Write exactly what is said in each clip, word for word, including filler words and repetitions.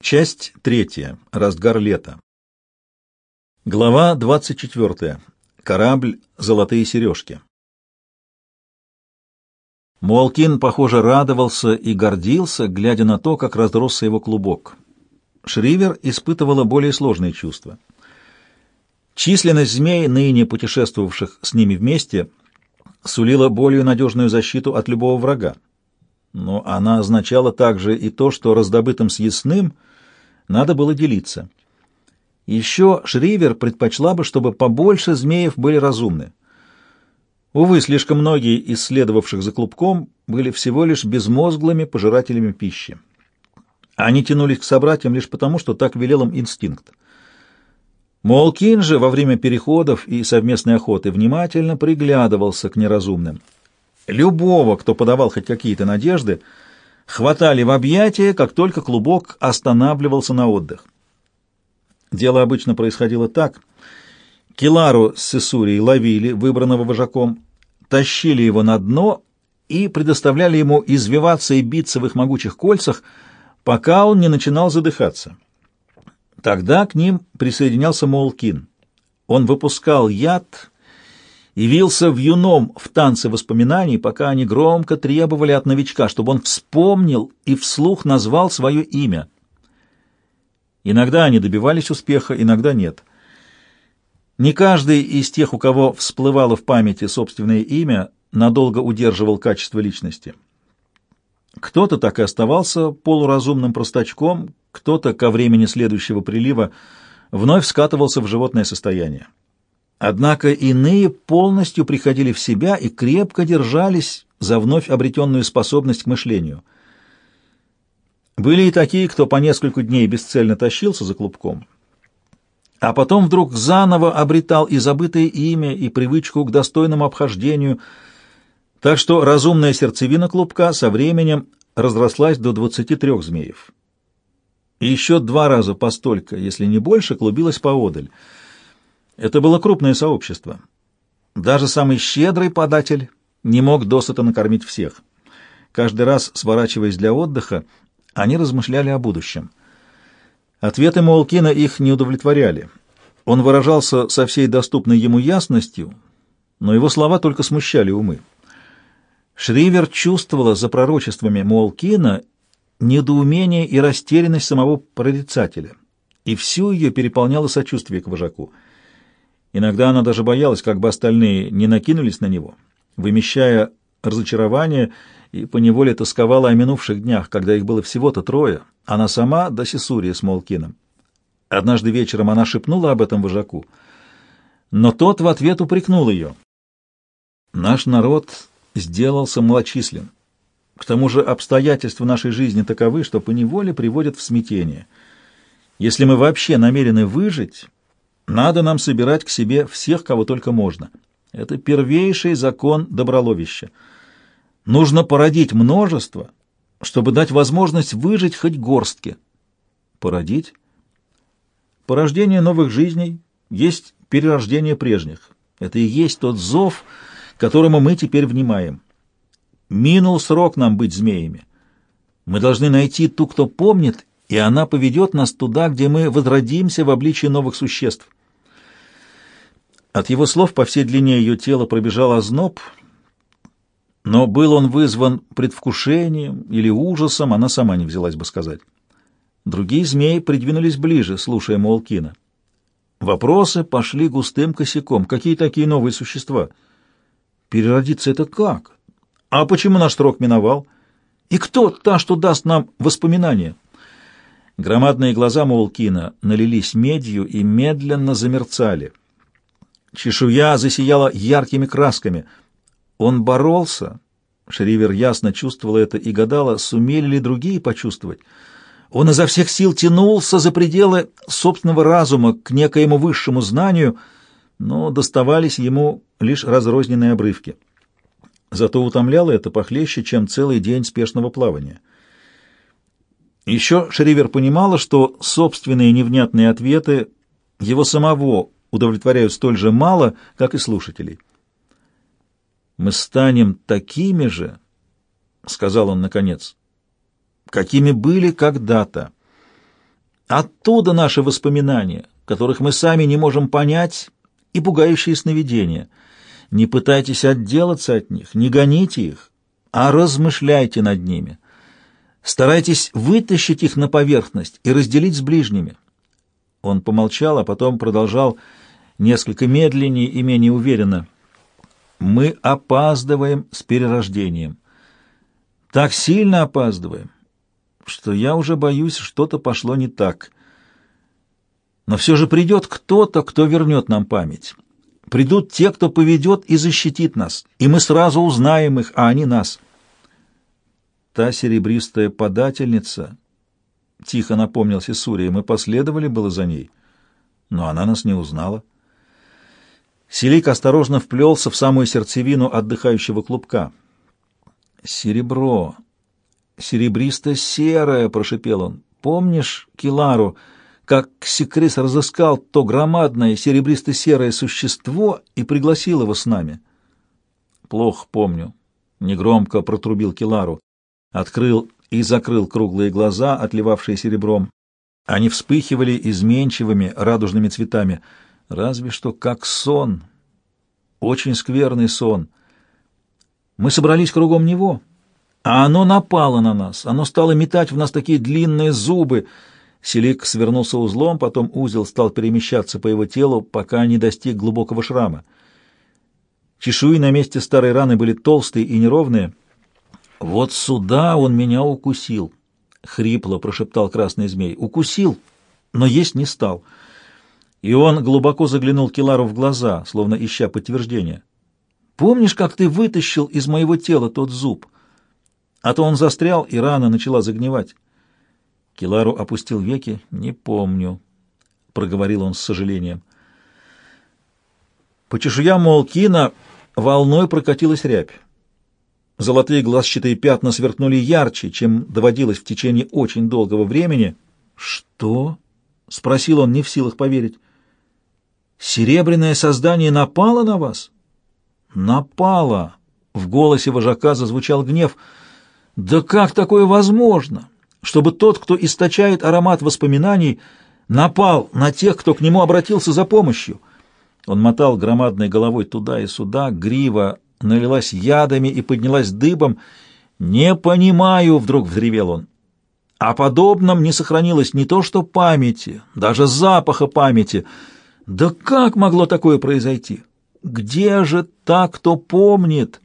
Часть третья. Разгар лета. Глава двадцать четвертая. Корабль «Золотые сережки». Муалкин, похоже, радовался и гордился, глядя на то, как разросся его клубок. Шривер испытывала более сложные чувства. Численность змей, ныне путешествовавших с ними вместе, сулила более надежную защиту от любого врага. Но она означала также и то, что раздобытым съестным надо было делиться. Еще Шривер предпочла бы, чтобы побольше змеев были разумны. Увы, слишком многие из следовавших за клубком были всего лишь безмозглыми пожирателями пищи. Они тянулись к собратьям лишь потому, что так велел им инстинкт. Муалкин же во время переходов и совместной охоты внимательно приглядывался к неразумным. Любого, кто подавал хоть какие-то надежды, хватали в объятия, как только клубок останавливался на отдых. Дело обычно происходило так. Килару с Сесурией ловили выбранного вожаком, тащили его на дно и предоставляли ему извиваться и биться в их могучих кольцах, пока он не начинал задыхаться. Тогда к ним присоединялся Муалкин. Он выпускал яд и вился вьюном в танце воспоминаний, пока они громко требовали от новичка, чтобы он вспомнил и вслух назвал свое имя. Иногда они добивались успеха, иногда нет. Не каждый из тех, у кого всплывало в памяти собственное имя, надолго удерживал качество личности. Кто-то так и оставался полуразумным простачком, кто-то ко времени следующего прилива вновь скатывался в животное состояние. Однако иные полностью приходили в себя и крепко держались за вновь обретенную способность к мышлению. Были и такие, кто по несколько дней бесцельно тащился за клубком, а потом вдруг заново обретал и забытое имя, и привычку к достойному обхождению, так что разумная сердцевина клубка со временем разрослась до двадцати трех змеев. И еще два раза постолько, если не больше, клубилось поодаль. Это было крупное сообщество. Даже самый щедрый податель не мог досыта накормить всех. Каждый раз, сворачиваясь для отдыха, они размышляли о будущем. Ответы Муалкина их не удовлетворяли. Он выражался со всей доступной ему ясностью, но его слова только смущали умы. Шривер чувствовала за пророчествами Муалкина недоумение и растерянность самого прорицателя, и всю ее переполняло сочувствие к вожаку. Иногда она даже боялась, как бы остальные не накинулись на него, вымещая разочарование, и поневоле тосковала о минувших днях, когда их было всего-то трое, она сама да Сесурия с Муалкином. Однажды вечером она шепнула об этом вожаку, но тот в ответ упрекнул ее. «Наш народ сделался малочислен. К тому же обстоятельства нашей жизни таковы, что поневоле приводят в смятение. Если мы вообще намерены выжить, надо нам собирать к себе всех, кого только можно. Это первейший закон доброловища. Нужно породить множество, чтобы дать возможность выжить хоть горстке». Породить? Порождение новых жизней есть перерождение прежних. Это и есть тот зов, которому мы теперь внимаем. Минул срок нам быть змеями. Мы должны найти ту, кто помнит, и она поведет нас туда, где мы возродимся в обличии новых существ. От его слов по всей длине ее тела пробежал озноб, но был он вызван предвкушением или ужасом, она сама не взялась бы сказать. Другие змеи придвинулись ближе, слушая Муалкина. Вопросы пошли густым косяком. Какие такие новые существа? Переродиться это как? А почему наш срок миновал? И кто та, что даст нам воспоминания? Громадные глаза Муалкина налились медью и медленно замерцали. Чешуя засияла яркими красками. Он боролся. Шривер ясно чувствовала это и гадала, сумели ли другие почувствовать. Он изо всех сил тянулся за пределы собственного разума к некоему высшему знанию, но доставались ему лишь разрозненные обрывки. Зато утомляло это похлеще, чем целый день спешного плавания. Еще Шривер понимала, что собственные невнятные ответы его самого удовлетворяют столь же мало, как и слушателей. «Мы станем такими же, — сказал он наконец, — какими были когда-то. Оттуда наши воспоминания, которых мы сами не можем понять, и пугающие сновидения. Не пытайтесь отделаться от них, не гоните их, а размышляйте над ними. Старайтесь вытащить их на поверхность и разделить с ближними». Он помолчал, а потом продолжал несколько медленнее и менее уверенно. «Мы опаздываем с перерождением. Так сильно опаздываем, что я уже боюсь, что-то пошло не так. Но все же придет кто-то, кто вернет нам память. Придут те, кто поведет и защитит нас, и мы сразу узнаем их, а они нас». «Та серебристая подательница», — тихо напомнил Сесурия, — «мы последовали было за ней, но она нас не узнала». Селик осторожно вплелся в самую сердцевину отдыхающего клубка. «Серебро, серебристо-серое», — прошипел он. «Помнишь, Килару, как Секрис разыскал то громадное серебристо-серое существо и пригласил его с нами?» «Плохо помню», — негромко протрубил Килару. Открыл и закрыл круглые глаза, отливавшие серебром. Они вспыхивали изменчивыми радужными цветами. Разве что как сон. Очень скверный сон. Мы собрались кругом него, а оно напало на нас. Оно стало метать в нас такие длинные зубы. Селик свернулся узлом, потом узел стал перемещаться по его телу, пока не достиг глубокого шрама. Чешуи на месте старой раны были толстые и неровные. «Вот сюда он меня укусил», — хрипло прошептал красный змей. «Укусил, но есть не стал». И он глубоко заглянул Килару в глаза, словно ища подтверждения. «Помнишь, как ты вытащил из моего тела тот зуб? А то он застрял, и рана начала загнивать». Килару опустил веки. «Не помню», — проговорил он с сожалением. По чешуям Молкина волной прокатилась рябь. Золотые глазчатые пятна сверкнули ярче, чем доводилось в течение очень долгого времени. «Что?» — спросил он, не в силах поверить. «Серебряное создание напало на вас?» «Напало!» — в голосе вожака зазвучал гнев. «Да как такое возможно, чтобы тот, кто источает аромат воспоминаний, напал на тех, кто к нему обратился за помощью?» Он мотал громадной головой туда и сюда, грива налилась ядами и поднялась дыбом. «Не понимаю!» — вдруг взревел он. «О подобном не сохранилось не то что памяти, даже запаха памяти. Да как могло такое произойти? Где же та, кто помнит?»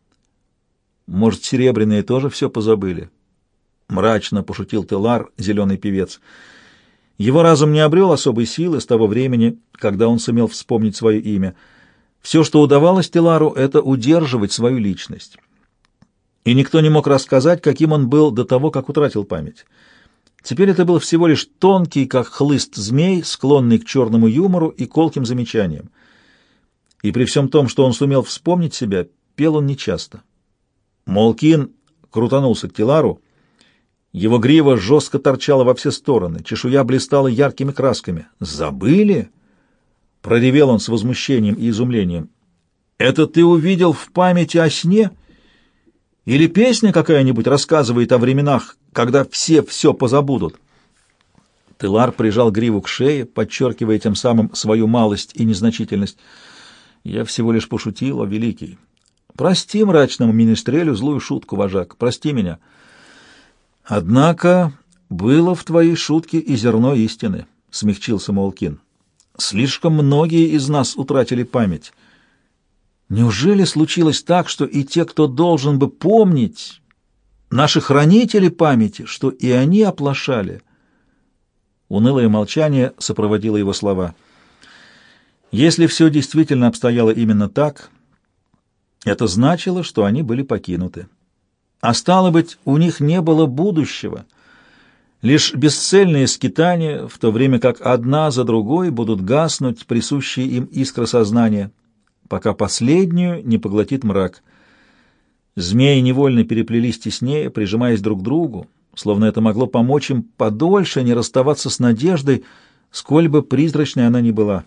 «Может, серебряные тоже все позабыли?» — мрачно пошутил Телар, зеленый певец. Его разум не обрел особой силы с того времени, когда он сумел вспомнить свое имя. Все, что удавалось Телару, — это удерживать свою личность. И никто не мог рассказать, каким он был до того, как утратил память. Теперь это был всего лишь тонкий, как хлыст змей, склонный к черному юмору и колким замечаниям. И при всем том, что он сумел вспомнить себя, пел он нечасто. Молкин крутанулся к Телару. Его грива жестко торчала во все стороны, чешуя блистала яркими красками. «Забыли?» — проревел он с возмущением и изумлением. «Это ты увидел в памяти о сне? Или песня какая-нибудь рассказывает о временах, когда все все позабудут?» Телар прижал гриву к шее, подчеркивая тем самым свою малость и незначительность. «Я всего лишь пошутил, о великий. Прости мрачному министрелю злую шутку, вожак, прости меня. Однако было в твоей шутке и зерно истины», — смягчился Молкин. «Слишком многие из нас утратили память. Неужели случилось так, что и те, кто должен бы помнить, наши хранители памяти, что и они оплошали?» Унылое молчание сопроводило его слова. Если все действительно обстояло именно так, это значило, что они были покинуты. А стало быть, у них не было будущего, лишь бесцельные скитания, в то время как одна за другой будут гаснуть присущие им искры сознания, пока последнюю не поглотит мрак. Змеи невольно переплелись теснее, прижимаясь друг к другу, словно это могло помочь им подольше не расставаться с надеждой, сколь бы призрачной она ни была.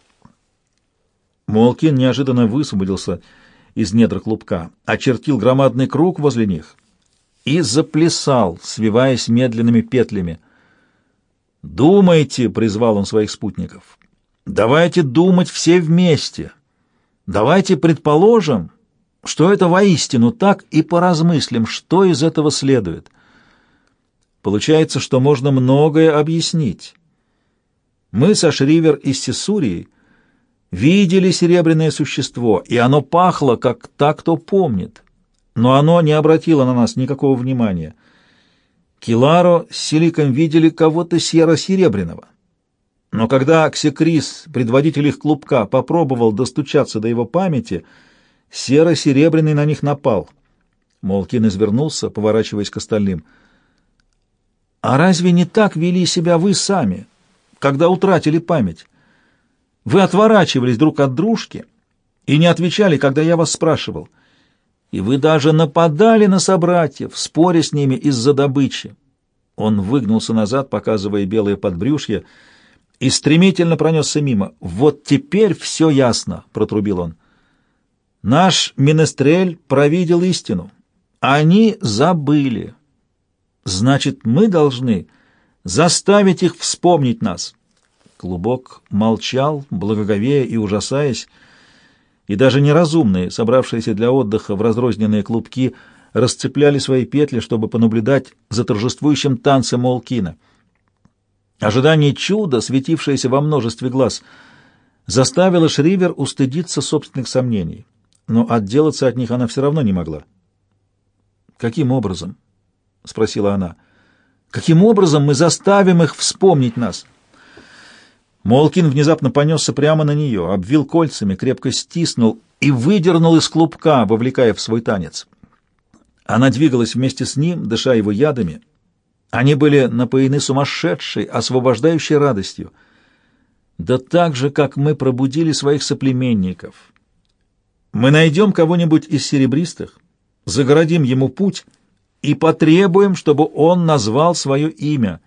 Молкин неожиданно высвободился из недр клубка, очертил громадный круг возле них и заплясал, свиваясь медленными петлями. «Думайте», — призвал он своих спутников, — «давайте думать все вместе. Давайте предположим, что это воистину так, и поразмыслим, что из этого следует. Получается, что можно многое объяснить. Мы со Шривер из Сесурии видели серебряное существо, и оно пахло, как та, кто помнит, но оно не обратило на нас никакого внимания. Киларо с Силиком видели кого-то серо-серебряного. Но когда Ксекрис, предводитель их клубка, попробовал достучаться до его памяти, серо-серебряный на них напал. Молкин извернулся, поворачиваясь к остальным. «А разве не так вели себя вы сами, когда утратили память? Вы отворачивались друг от дружки и не отвечали, когда я вас спрашивал. И вы даже нападали на собратьев, споря с ними из-за добычи». Он выгнулся назад, показывая белое подбрюшье, и стремительно пронесся мимо. «Вот теперь все ясно», — протрубил он. «Наш Менестрель провидел истину. Они забыли. Значит, мы должны заставить их вспомнить нас». Клубок молчал, благоговея и ужасаясь, и даже неразумные, собравшиеся для отдыха в разрозненные клубки, расцепляли свои петли, чтобы понаблюдать за торжествующим танцем Молкина. Ожидание чуда, светившееся во множестве глаз, заставило Шривер устыдиться собственных сомнений, но отделаться от них она все равно не могла. «Каким образом?» — спросила она. «Каким образом мы заставим их вспомнить нас?» Молкин внезапно понесся прямо на нее, обвил кольцами, крепко стиснул и выдернул из клубка, вовлекая в свой танец. Она двигалась вместе с ним, дыша его ядами. Они были напоены сумасшедшей, освобождающей радостью. Да так же, как мы пробудили своих соплеменников. Мы найдем кого-нибудь из серебристых, загородим ему путь и потребуем, чтобы он назвал свое имя.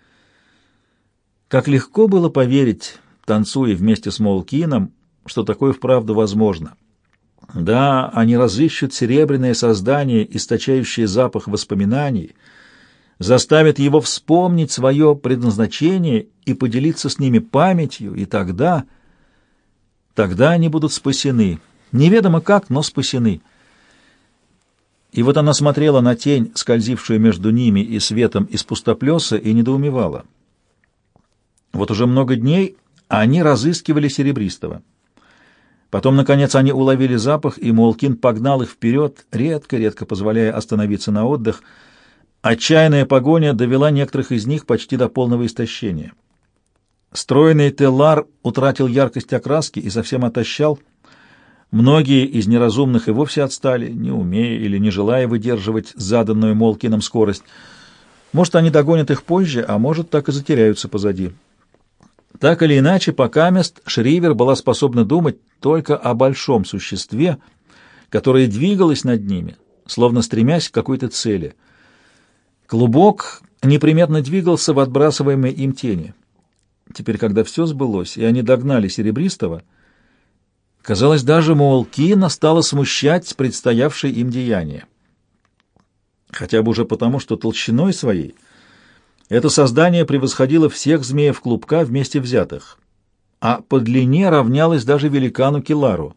Как легко было поверить, танцуя вместе с Молкином, что такое вправду возможно. Да, они разыщут серебряное создание, источающее запах воспоминаний, заставят его вспомнить свое предназначение и поделиться с ними памятью, и тогда... Тогда они будут спасены. Неведомо как, но спасены. И вот она смотрела на тень, скользившую между ними и светом из пустоплеса, и недоумевала. Вот уже много дней они разыскивали серебристого. Потом, наконец, они уловили запах, и Молкин погнал их вперед, редко-редко позволяя остановиться на отдых. Отчаянная погоня довела некоторых из них почти до полного истощения. Стройный Теллар утратил яркость окраски и совсем отощал. Многие из неразумных и вовсе отстали, не умея или не желая выдерживать заданную Молкином скорость. Может, они догонят их позже, а может, так и затеряются позади. Так или иначе, покамест Шривер была способна думать только о большом существе, которое двигалось над ними, словно стремясь к какой-то цели. Клубок неприметно двигался в отбрасываемой им тени. Теперь, когда все сбылось, и они догнали Серебристого, казалось, даже Молкина стало смущать предстоявшее им деяние. Хотя бы уже потому, что толщиной своей это создание превосходило всех змеев клубка вместе взятых, а по длине равнялось даже великану Килару.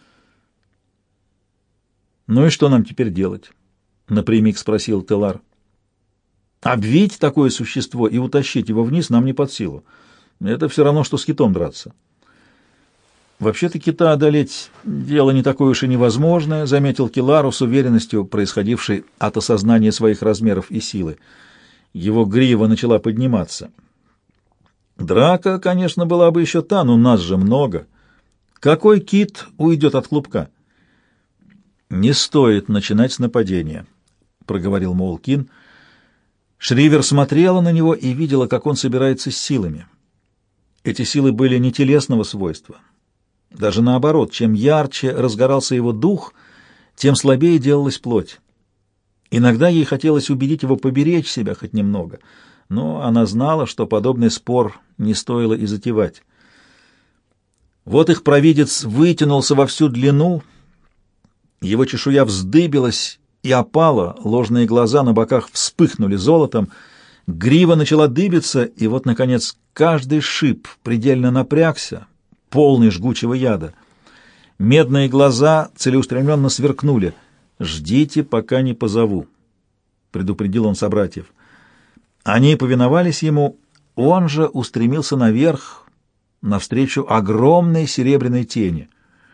«Ну и что нам теперь делать?» — напрямик спросил Теллар. «Обвить такое существо и утащить его вниз нам не под силу. Это все равно, что с китом драться». «Вообще-то кита одолеть — дело не такое уж и невозможное», — заметил Килару с уверенностью, происходившей от осознания своих размеров и силы. Его грива начала подниматься. «Драка, конечно, была бы еще та, но нас же много. Какой кит уйдет от клубка?» «Не стоит начинать с нападения», — проговорил Молкин. Шривер смотрела на него и видела, как он собирается с силами. Эти силы были не телесного свойства. Даже наоборот, чем ярче разгорался его дух, тем слабее делалась плоть. Иногда ей хотелось убедить его поберечь себя хоть немного, но она знала, что подобный спор не стоило и затевать. Вот их провидец вытянулся во всю длину, его чешуя вздыбилась и опала, ложные глаза на боках вспыхнули золотом, Грива начала дыбиться, и вот, наконец, каждый шип предельно напрягся, полный жгучего яда. Медные глаза целеустремленно сверкнули. «Ждите, пока не позову», — предупредил он собратьев. Они повиновались ему, он же устремился наверх, навстречу огромной серебряной тени.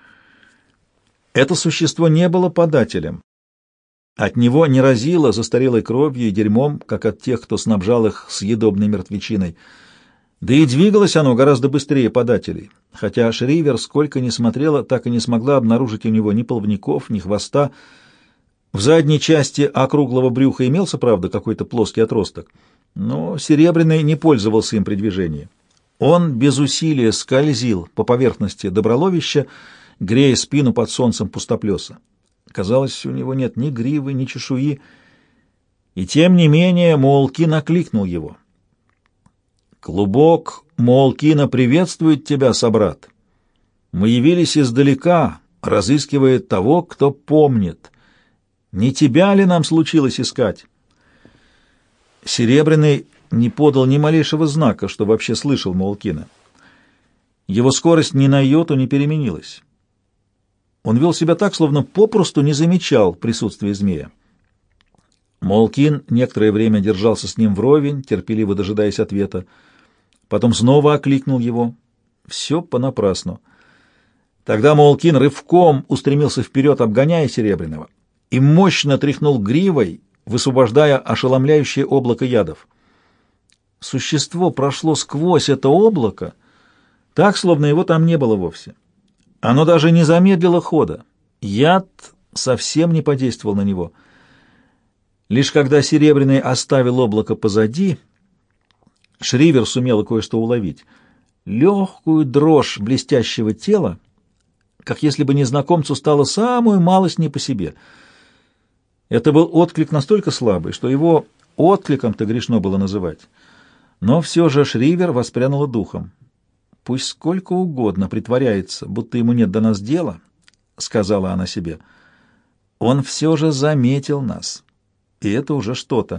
Это существо не было подателем. От него не разило застарелой кровью и дерьмом, как от тех, кто снабжал их съедобной мертвечиной. Да и двигалось оно гораздо быстрее подателей, хотя Шривер, сколько ни смотрела, так и не смогла обнаружить у него ни плавников, ни хвоста. В задней части округлого брюха имелся, правда, какой-то плоский отросток, но Серебряный не пользовался им при движении. Он без усилия скользил по поверхности доброловища, грея спину под солнцем пустоплеса. Казалось, у него нет ни гривы, ни чешуи, и тем не менее Моолкин окликнул его. «Клубок Моолкина приветствует тебя, собрат. Мы явились издалека, разыскивая того, кто помнит. Не тебя ли нам случилось искать?» Серебряный не подал ни малейшего знака, что вообще слышал Моолкина. Его скорость ни на йоту не переменилась. Он вел себя так, словно попросту не замечал присутствия змея. Моолкин некоторое время держался с ним вровень, терпеливо дожидаясь ответа. Потом снова окликнул его. Все понапрасну. Тогда Моолкин рывком устремился вперед, обгоняя Серебряного, и мощно тряхнул гривой, высвобождая ошеломляющее облако ядов. Существо прошло сквозь это облако, так, словно его там не было вовсе. Оно даже не замедлило хода. Яд совсем не подействовал на него. Лишь когда Серебряный оставил облако позади, Шривер сумел кое-что уловить. Легкую дрожь блестящего тела, как если бы незнакомцу стало самую малость не по себе. Это был отклик настолько слабый, что его откликом-то грешно было называть. Но все же Шривер воспрянула духом. «Пусть сколько угодно притворяется, будто ему нет до нас дела», — сказала она себе. «Он все же заметил нас, и это уже что-то».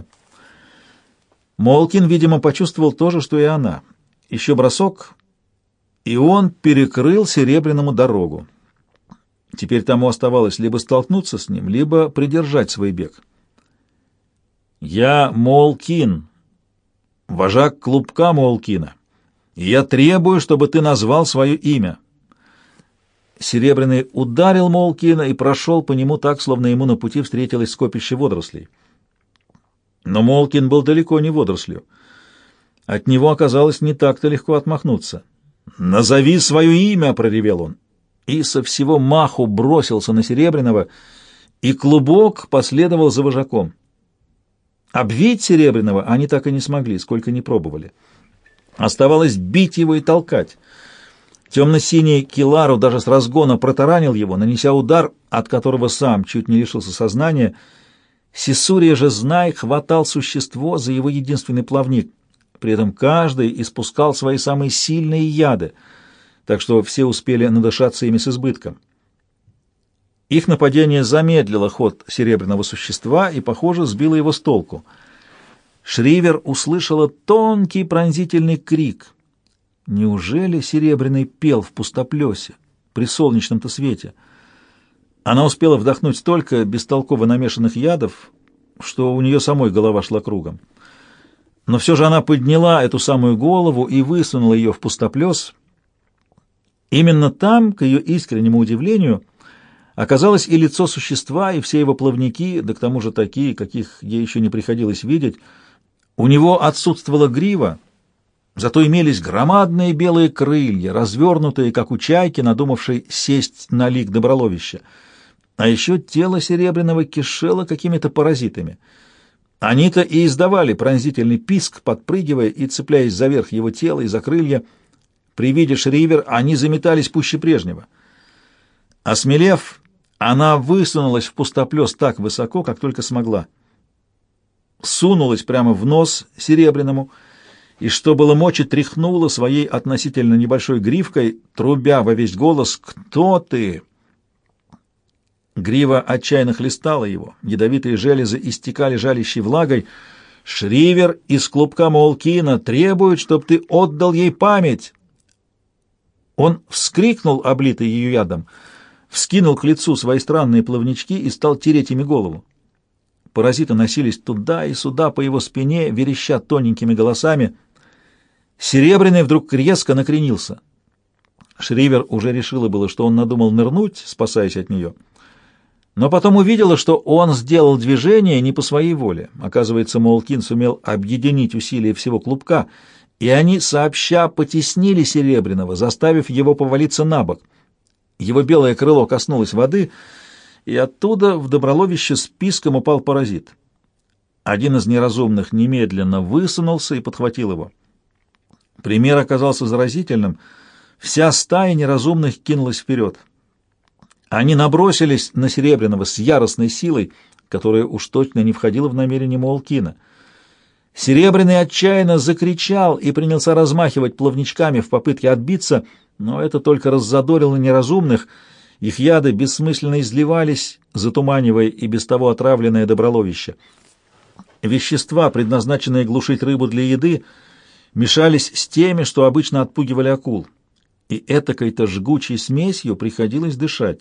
Моолкин, видимо, почувствовал то же, что и она. Еще бросок, и он перекрыл Серебряному дорогу. Теперь тому оставалось либо столкнуться с ним, либо придержать свой бег. «Я Моолкин, вожак клубка Моолкина. И я требую, чтобы ты назвал свое имя». Серебряный ударил Моолкина и прошел по нему так, словно ему на пути встретилось скопище водорослей. Но Моолкин был далеко не водорослью. От него оказалось не так-то легко отмахнуться. «Назови свое имя!» — проревел он. И со всего маху бросился на Серебряного, и клубок последовал за вожаком. Обвить Серебряного они так и не смогли, сколько ни пробовали. Оставалось бить его и толкать. Темно-синий Килару даже с разгона протаранил его, нанеся удар, от которого сам чуть не лишился сознания. Сисурия же, знай, хватал существо за его единственный плавник. При этом каждый испускал свои самые сильные яды, так что все успели надышаться ими с избытком. Их нападение замедлило ход серебряного существа и, похоже, сбило его с толку. Шривер услышала тонкий пронзительный крик. Неужели Серебряный пел в пустоплесе, при солнечном-то свете? Она успела вдохнуть столько бестолково намешанных ядов, что у нее самой голова шла кругом. Но все же она подняла эту самую голову и высунула ее в пустоплес. Именно там, к ее искреннему удивлению, оказалось и лицо существа, и все его плавники, да к тому же такие, каких ей еще не приходилось видеть. У него отсутствовала грива, зато имелись громадные белые крылья, развернутые, как у чайки, надумавшей сесть на лик доброловища. А еще тело Серебряного кишело какими-то паразитами. Они-то и издавали пронзительный писк, подпрыгивая и цепляясь за верх его тела и за крылья. При виде Шривер они заметались пуще прежнего. Осмелев, она высунулась в пустоплес так высоко, как только смогла. Сунулась прямо в нос Серебряному и, что было мочи, тряхнула своей относительно небольшой гривкой, трубя во весь голос: «Кто ты?» Грива отчаянно хлестала его, ядовитые железы истекали жалящей влагой. Шривер из клубка Моулкина требует, чтобы ты отдал ей память. Он вскрикнул, облитый ее ядом, вскинул к лицу свои странные плавнички и стал тереть ими голову. Паразиты носились туда и сюда по его спине, вереща тоненькими голосами. Серебряный вдруг резко накренился. Шривер уже решила было, что он надумал нырнуть, спасаясь от нее, но потом увидела, что он сделал движение не по своей воле. Оказывается, Моулкин сумел объединить усилия всего клубка, и они сообща потеснили Серебряного, заставив его повалиться на бок. Его белое крыло коснулось воды, и оттуда в доброловище списком упал паразит. Один из неразумных немедленно высунулся и подхватил его. Пример оказался заразительным. Вся стая неразумных кинулась вперед. Они набросились на Серебряного с яростной силой, которая уж точно не входила в намерение Моулкина. Серебряный отчаянно закричал и принялся размахивать плавничками в попытке отбиться, но это только раззадорило неразумных. Их яды бессмысленно изливались, затуманивая и без того отравленное доброловище. Вещества, предназначенные глушить рыбу для еды, мешались с теми, что обычно отпугивали акул, и этакой-то жгучей смесью приходилось дышать.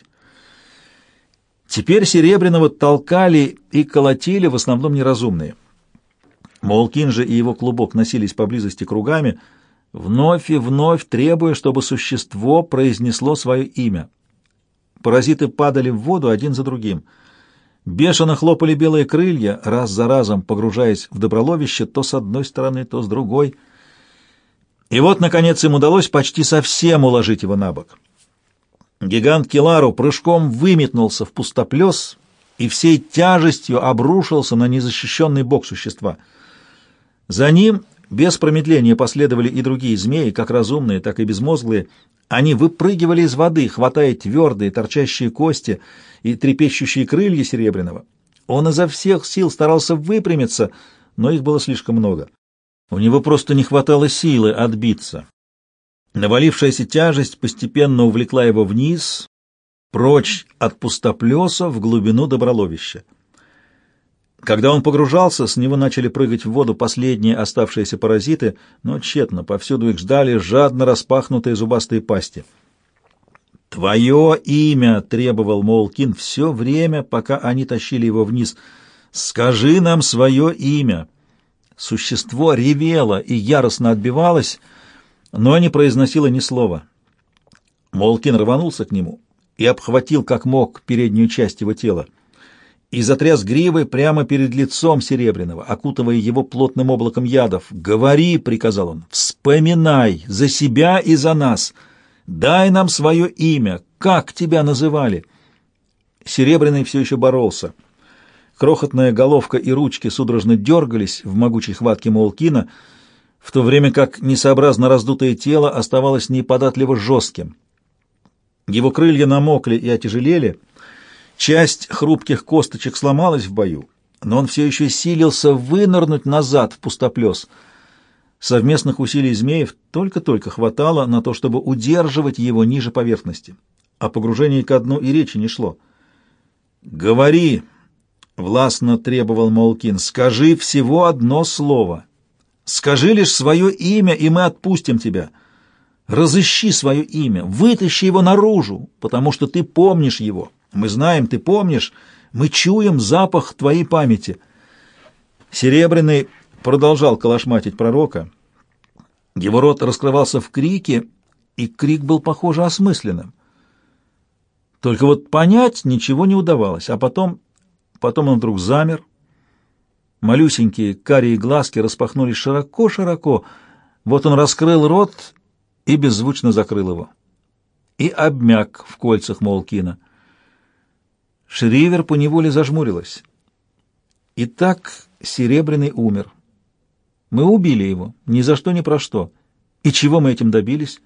Теперь Серебряного толкали и колотили в основном неразумные. Моулкин же и его клубок носились поблизости кругами, вновь и вновь требуя, чтобы существо произнесло свое имя. Паразиты падали в воду один за другим. Бешено хлопали белые крылья, раз за разом погружаясь в доброловище то с одной стороны, то с другой. И вот, наконец, им удалось почти совсем уложить его на бок. Гигант Килару прыжком выметнулся в пустоплес и всей тяжестью обрушился на незащищенный бок существа. За ним без промедления последовали и другие змеи, как разумные, так и безмозглые. Они выпрыгивали из воды, хватая твердые, торчащие кости и трепещущие крылья Серебряного. Он изо всех сил старался выпрямиться, но их было слишком много. У него просто не хватало силы отбиться. Навалившаяся тяжесть постепенно увлекла его вниз, прочь от пустоплеса в глубину доброловища. Когда он погружался, с него начали прыгать в воду последние оставшиеся паразиты, но тщетно, повсюду их ждали жадно распахнутые зубастые пасти. «Твое имя!» — требовал Моулкин все время, пока они тащили его вниз. «Скажи нам свое имя!» Существо ревело и яростно отбивалось, но не произносило ни слова. Моулкин рванулся к нему и обхватил как мог переднюю часть его тела и затряс гривой прямо перед лицом Серебряного, окутывая его плотным облаком ядов. «Говори!» — приказал он. «Вспоминай! За себя и за нас! Дай нам свое имя! Как тебя называли?» Серебряный все еще боролся. Крохотная головка и ручки судорожно дергались в могучей хватке Моулкина, в то время как несообразно раздутое тело оставалось неподатливо жестким. Его крылья намокли и отяжелели, часть хрупких косточек сломалась в бою, но он все еще силился вынырнуть назад в пустоплес. Совместных усилий змеев только-только хватало на то, чтобы удерживать его ниже поверхности. О погружении ко дну и речи не шло. «Говори!» — властно требовал Моулкин. «Скажи всего одно слово. Скажи лишь свое имя, и мы отпустим тебя. Разыщи свое имя, вытащи его наружу, потому что ты помнишь его. Мы знаем, ты помнишь, мы чуем запах твоей памяти». Серебряный продолжал колошматить пророка. Его рот раскрывался в крике, и крик был, похоже, осмысленным. Только вот понять ничего не удавалось, а потом, потом он вдруг замер. Малюсенькие карие глазки распахнулись широко-широко. Вот он раскрыл рот и беззвучно закрыл его. И обмяк в кольцах Моулкина. Шривер поневоле зажмурилась. Итак, Серебряный умер. Мы убили его, ни за что, ни про что. И чего мы этим добились?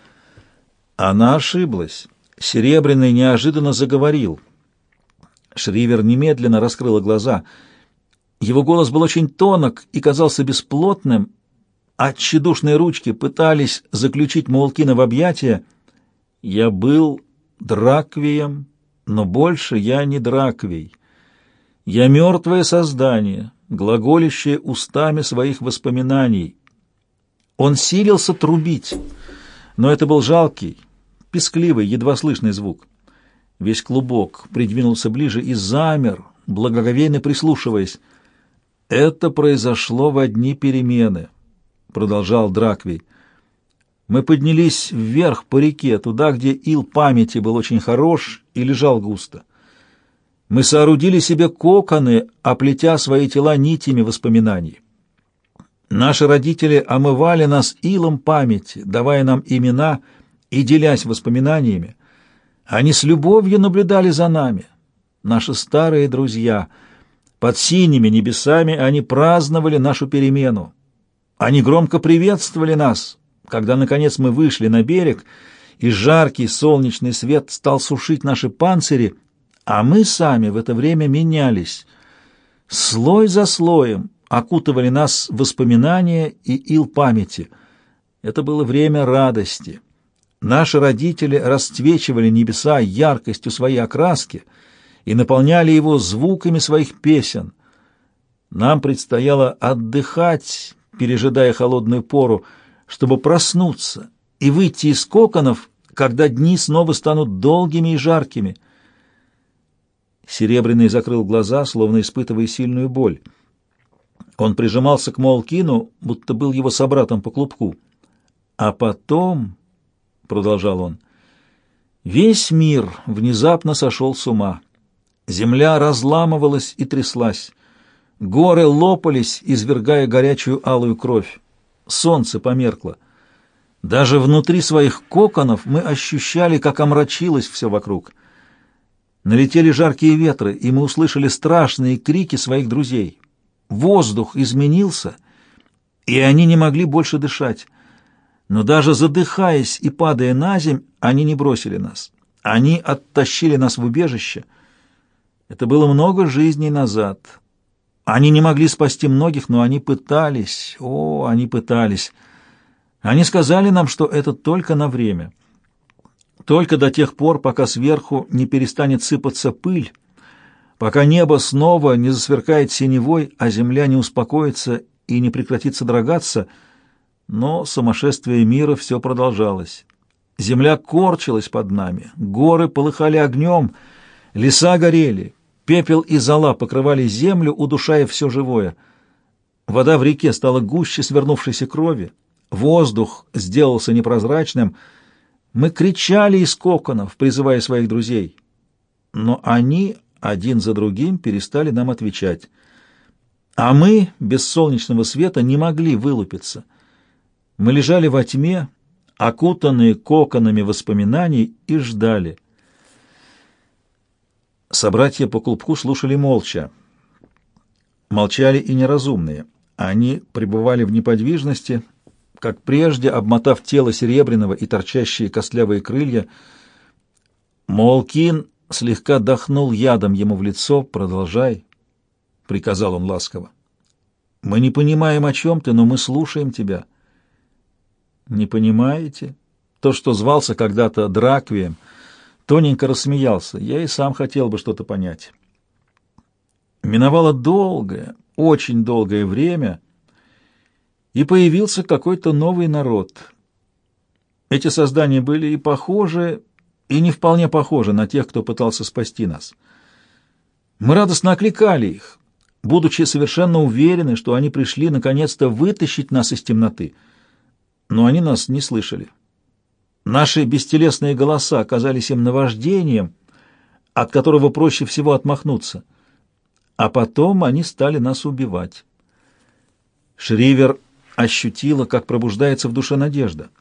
Она ошиблась. Серебряный неожиданно заговорил. Шривер немедленно раскрыла глаза. Его голос был очень тонок и казался бесплотным, а тщедушные ручки пытались заключить Моулкина в объятия. «Я был Драквием, но больше я не Драквий. Я мертвое создание, глаголящее устами своих воспоминаний. Он силился трубить, но это был жалкий, пескливый, едва слышный звук. Весь клубок придвинулся ближе и замер, благоговейно прислушиваясь. «Это произошло в одни перемены», — продолжал Драквий. «Мы поднялись вверх по реке, туда, где ил памяти был очень хорош и лежал густо. Мы соорудили себе коконы, оплетя свои тела нитями воспоминаний. Наши родители омывали нас илом памяти, давая нам имена и делясь воспоминаниями. Они с любовью наблюдали за нами, наши старые друзья. Под синими небесами они праздновали нашу перемену. Они громко приветствовали нас, когда, наконец, мы вышли на берег, и жаркий солнечный свет стал сушить наши панцири, а мы сами в это время менялись. Слой за слоем окутывали нас воспоминания и ил памяти. Это было время радости. Наши родители расцвечивали небеса яркостью своей окраски и наполняли его звуками своих песен. Нам предстояло отдыхать, пережидая холодную пору, чтобы проснуться и выйти из коконов, когда дни снова станут долгими и жаркими. Серебряный закрыл глаза, словно испытывая сильную боль. Он прижимался к Молкину, будто был его собратом по клубку. А потом, — продолжал он, — весь мир внезапно сошел с ума. Земля разламывалась и тряслась. Горы лопались, извергая горячую алую кровь. Солнце померкло. Даже внутри своих коконов мы ощущали, как омрачилось все вокруг. Налетели жаркие ветры, и мы услышали страшные крики своих друзей. Воздух изменился, и они не могли больше дышать. Но даже задыхаясь и падая на земь, они не бросили нас. Они оттащили нас в убежище. Это было много жизней назад. Они не могли спасти многих, но они пытались. О, они пытались. Они сказали нам, что это только на время. Только до тех пор, пока сверху не перестанет сыпаться пыль, пока небо снова не засверкает синевой, а земля не успокоится и не прекратит содрогаться. Но сумасшествие мира все продолжалось. Земля корчилась под нами, горы полыхали огнем, леса горели, пепел и зола покрывали землю, удушая все живое. Вода в реке стала гуще свернувшейся крови, воздух сделался непрозрачным. Мы кричали из коконов, призывая своих друзей, но они один за другим перестали нам отвечать. А мы без солнечного света не могли вылупиться. Мы лежали во тьме, окутанные коконами воспоминаний, и ждали. Собратья по клубку слушали молча. Молчали и неразумные. Они пребывали в неподвижности, как прежде, обмотав тело Серебряного и торчащие костлявые крылья. Молкин слегка дохнул ядом ему в лицо. «Продолжай», — приказал он ласково. «Мы не понимаем, о чем ты, но мы слушаем тебя». «Не понимаете?» То, что звался когда-то Драквием, тоненько рассмеялся. Я и сам хотел бы что-то понять. Миновало долгое, очень долгое время, и появился какой-то новый народ. Эти создания были и похожи, и не вполне похожи на тех, кто пытался спасти нас. Мы радостно окликали их, будучи совершенно уверены, что они пришли наконец-то вытащить нас из темноты. Но они нас не слышали. Наши бестелесные голоса оказались им наваждением, от которого проще всего отмахнуться. А потом они стали нас убивать. Шривер ощутила, как пробуждается в душе надежда.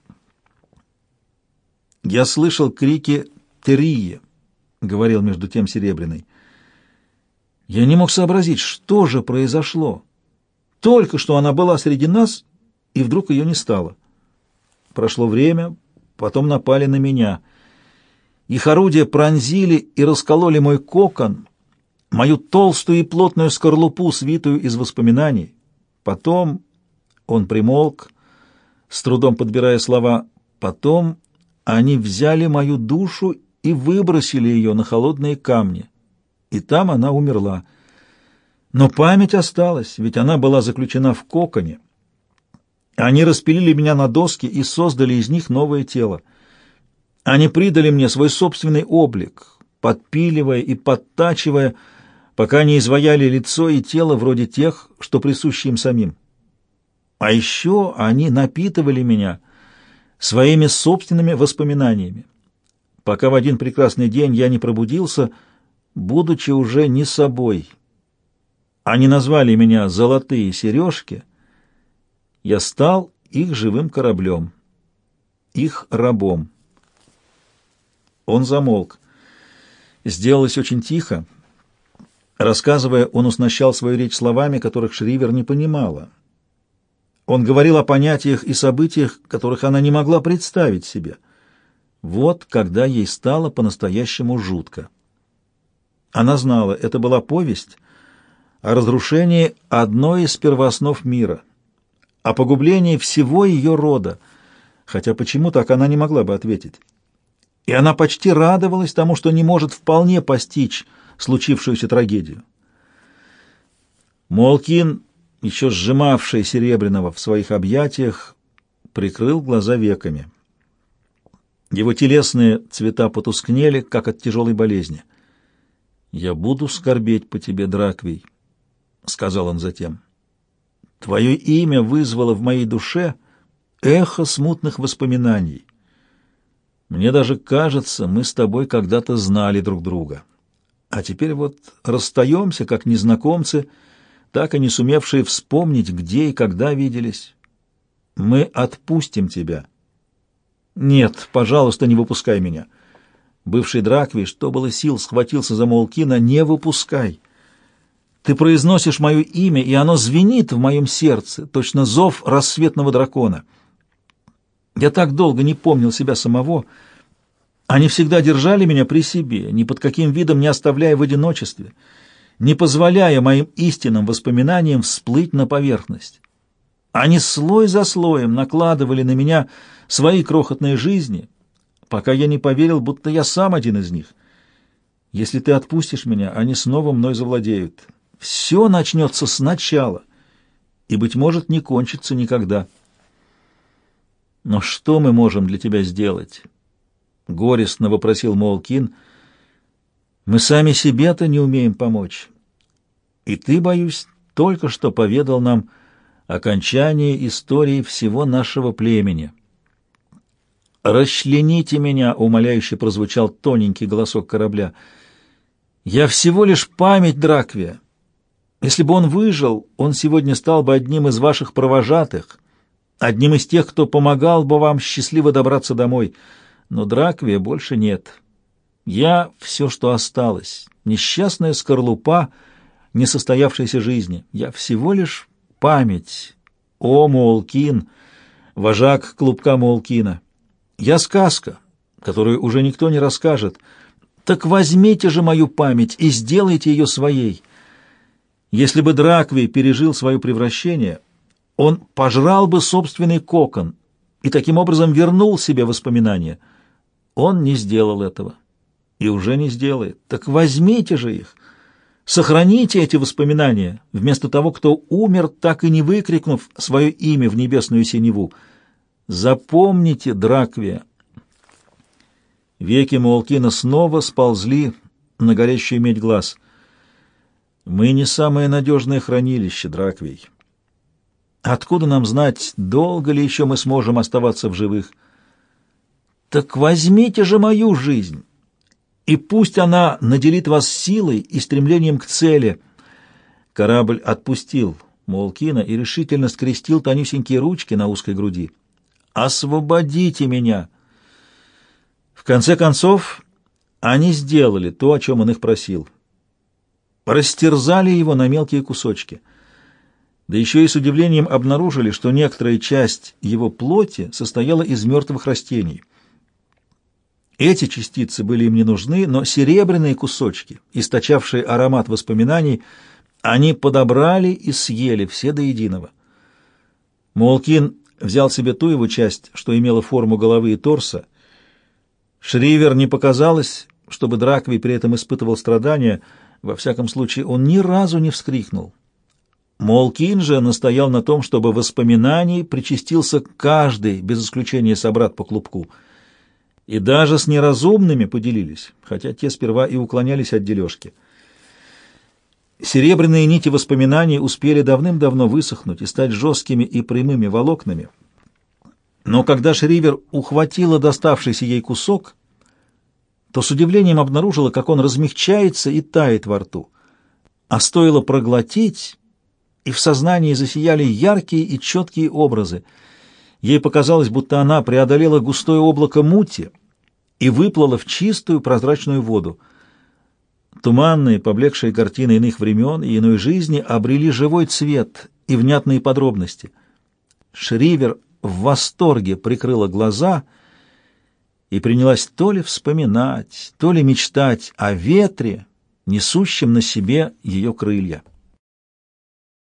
«Я слышал крики Терии», — говорил между тем Серебряный. «Я не мог сообразить, что же произошло. Только что она была среди нас, и вдруг ее не стало. Прошло время, потом напали на меня. Их орудия пронзили и раскололи мой кокон, мою толстую и плотную скорлупу, свитую из воспоминаний. Потом...» Он примолк, с трудом подбирая слова. «Потом они взяли мою душу и выбросили ее на холодные камни, и там она умерла. Но память осталась, ведь она была заключена в коконе. Они распилили меня на доски и создали из них новое тело. Они придали мне свой собственный облик, подпиливая и подтачивая, пока не изваяли лицо и тело вроде тех, что присущи им самим. А еще они напитывали меня своими собственными воспоминаниями, пока в один прекрасный день я не пробудился, будучи уже не собой. Они назвали меня «золотые сережки», я стал их живым кораблем, их рабом. Он замолк. Сделалось очень тихо. Рассказывая, он уснащал свою речь словами, которых Шривер не понимала. Он говорил о понятиях и событиях, которых она не могла представить себе. Вот когда ей стало по-настоящему жутко. Она знала, это была повесть о разрушении одной из первооснов мира, о погублении всего ее рода, хотя почему так она не могла бы ответить. И она почти радовалась тому, что не может вполне постичь случившуюся трагедию. Молкин, еще сжимавший Серебряного в своих объятиях, прикрыл глаза веками. Его телесные цвета потускнели, как от тяжелой болезни. «Я буду скорбеть по тебе, Драквий», — сказал он затем. «Твое имя вызвало в моей душе эхо смутных воспоминаний. Мне даже кажется, мы с тобой когда-то знали друг друга. А теперь вот расстаемся, как незнакомцы, так и не сумевшие вспомнить, где и когда виделись. Мы отпустим тебя». «Нет, пожалуйста, не выпускай меня». Бывший Драквий, что было сил, схватился за Молкина. «Не выпускай. Ты произносишь мое имя, и оно звенит в моем сердце, точно зов рассветного дракона. Я так долго не помнил себя самого. Они всегда держали меня при себе, ни под каким видом не оставляя в одиночестве, не позволяя моим истинным воспоминаниям всплыть на поверхность. Они слой за слоем накладывали на меня свои крохотные жизни, пока я не поверил, будто я сам один из них. Если ты отпустишь меня, они снова мной завладеют. Все начнется сначала и, быть может, не кончится никогда». «Но что мы можем для тебя сделать?» — горестно вопросил Молкин. «Мы сами себе-то не умеем помочь. И ты, боюсь, только что поведал нам окончание истории всего нашего племени». «Расчлените меня!» — умоляюще прозвучал тоненький голосок корабля. «Я всего лишь память Драквия. Если бы он выжил, он сегодня стал бы одним из ваших провожатых, одним из тех, кто помогал бы вам счастливо добраться домой. Но Драквия больше нет. Я — все, что осталось, несчастная скорлупа несостоявшейся жизни. Я всего лишь память. О, Молкин, вожак клубка Молкина! Я сказка, которую уже никто не расскажет. Так возьмите же мою память и сделайте ее своей. Если бы Драквий пережил свое превращение, он пожрал бы собственный кокон и таким образом вернул себе воспоминания. Он не сделал этого и уже не сделает. Так возьмите же их, сохраните эти воспоминания вместо того, кто умер, так и не выкрикнув свое имя в небесную синеву. Запомните Драквия». Веки Молкина снова сползли на горящую медь глаз. «Мы не самое надежное хранилище, Драквий. Откуда нам знать, долго ли еще мы сможем оставаться в живых? Так возьмите же мою жизнь, и пусть она наделит вас силой и стремлением к цели». Корабль отпустил Молкина и решительно скрестил тонюсенькие ручки на узкой груди. «Освободите меня!» В конце концов, они сделали то, о чем он их просил. Растерзали его на мелкие кусочки. Да еще и с удивлением обнаружили, что некоторая часть его плоти состояла из мертвых растений. Эти частицы были им не нужны, но серебряные кусочки, источавшие аромат воспоминаний, они подобрали и съели все до единого. Молкин взял себе ту его часть, что имела форму головы и торса. Шривер не показалось, чтобы Драквий при этом испытывал страдания. Во всяком случае, он ни разу не вскрикнул. Молкин же настоял на том, чтобы воспоминаний причастился каждый, без исключения собрат по клубку. И даже с неразумными поделились, хотя те сперва и уклонялись от дележки. Серебряные нити воспоминаний успели давным-давно высохнуть и стать жесткими и прямыми волокнами. Но когда Шривер ухватила доставшийся ей кусок, то с удивлением обнаружила, как он размягчается и тает во рту. А стоило проглотить, и в сознании засияли яркие и четкие образы. Ей показалось, будто она преодолела густое облако мути и выплыла в чистую прозрачную воду. Туманные, поблекшие картины иных времен и иной жизни обрели живой цвет и внятные подробности. Шривер в восторге прикрыла глаза и принялась то ли вспоминать, то ли мечтать о ветре, несущем на себе ее крылья.